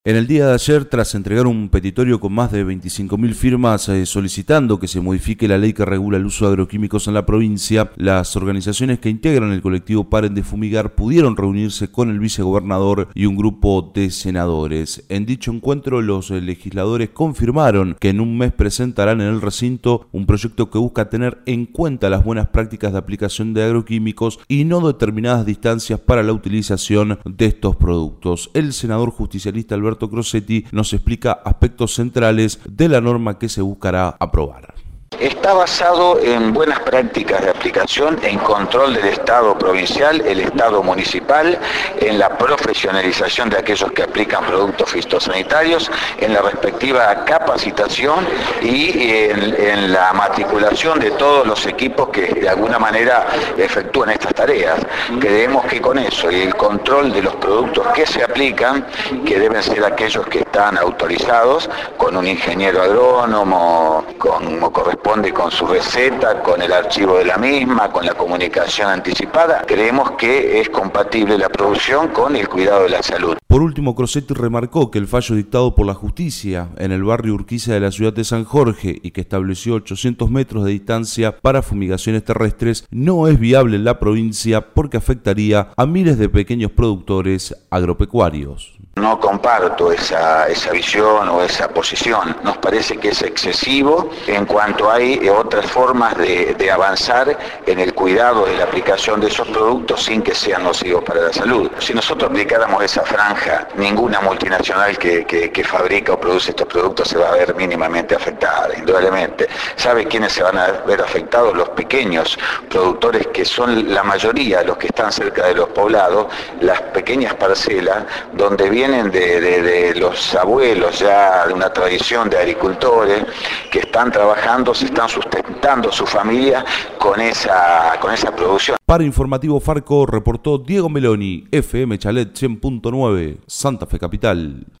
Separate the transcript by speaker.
Speaker 1: En el día de ayer, tras entregar un petitorio con más de 25.000 firmas solicitando que se modifique la ley que regula el uso de agroquímicos en la provincia, las organizaciones que integran el colectivo Paren de Fumigar pudieron reunirse con el vicegobernador y un grupo de senadores. En dicho encuentro, los legisladores confirmaron que en un mes presentarán en el recinto un proyecto que busca tener en cuenta las buenas prácticas de aplicación de agroquímicos y no determinadas distancias para la utilización de estos productos. El senador justicialista Alberto Crosetti nos explica aspectos centrales de la norma que se buscará aprobar.
Speaker 2: Está basado en buenas prácticas de aplicación, en control del Estado provincial, el Estado municipal, en la profesionalización de aquellos que aplican productos fitosanitarios, en la respectiva capacitación y en la matriculación de todos los equipos que de alguna manera efectúan estas tareas. Creemos que con eso y el control de los productos que se aplican, que deben ser aquellos que están autorizados con un ingeniero agrónomo, como corresponde con su receta, con el archivo de la misma, con la comunicación anticipada, creemos que es compatible la producción con el cuidado de la salud.
Speaker 1: Por último, Crosetti remarcó que el fallo dictado por la justicia en el barrio Urquiza de la ciudad de San Jorge y que estableció 800 metros de distancia para fumigaciones terrestres no es viable en la provincia porque afectaría a miles de pequeños productores agropecuarios.
Speaker 2: No comparto esa visión o esa posición. Nos parece que es excesivo en cuanto hay otras formas de avanzar en el cuidado de la aplicación de esos productos sin que sean nocivos para la salud. Si nosotros aplicáramos esa franja, ninguna multinacional que fabrica o produce estos productos se va a ver mínimamente afectada, indudablemente. ¿Sabe quiénes se van a ver afectados? Los pequeños productores, que son la mayoría los que están cerca de los poblados, las pequeñas parcelas donde vienen de los abuelos ya de una tradición de agricultores que están trabajando, se están sustentando su familia con esa producción.
Speaker 1: Para Informativo Farco reportó Diego Meloni, FM Chalet 100.9, Santa Fe Capital.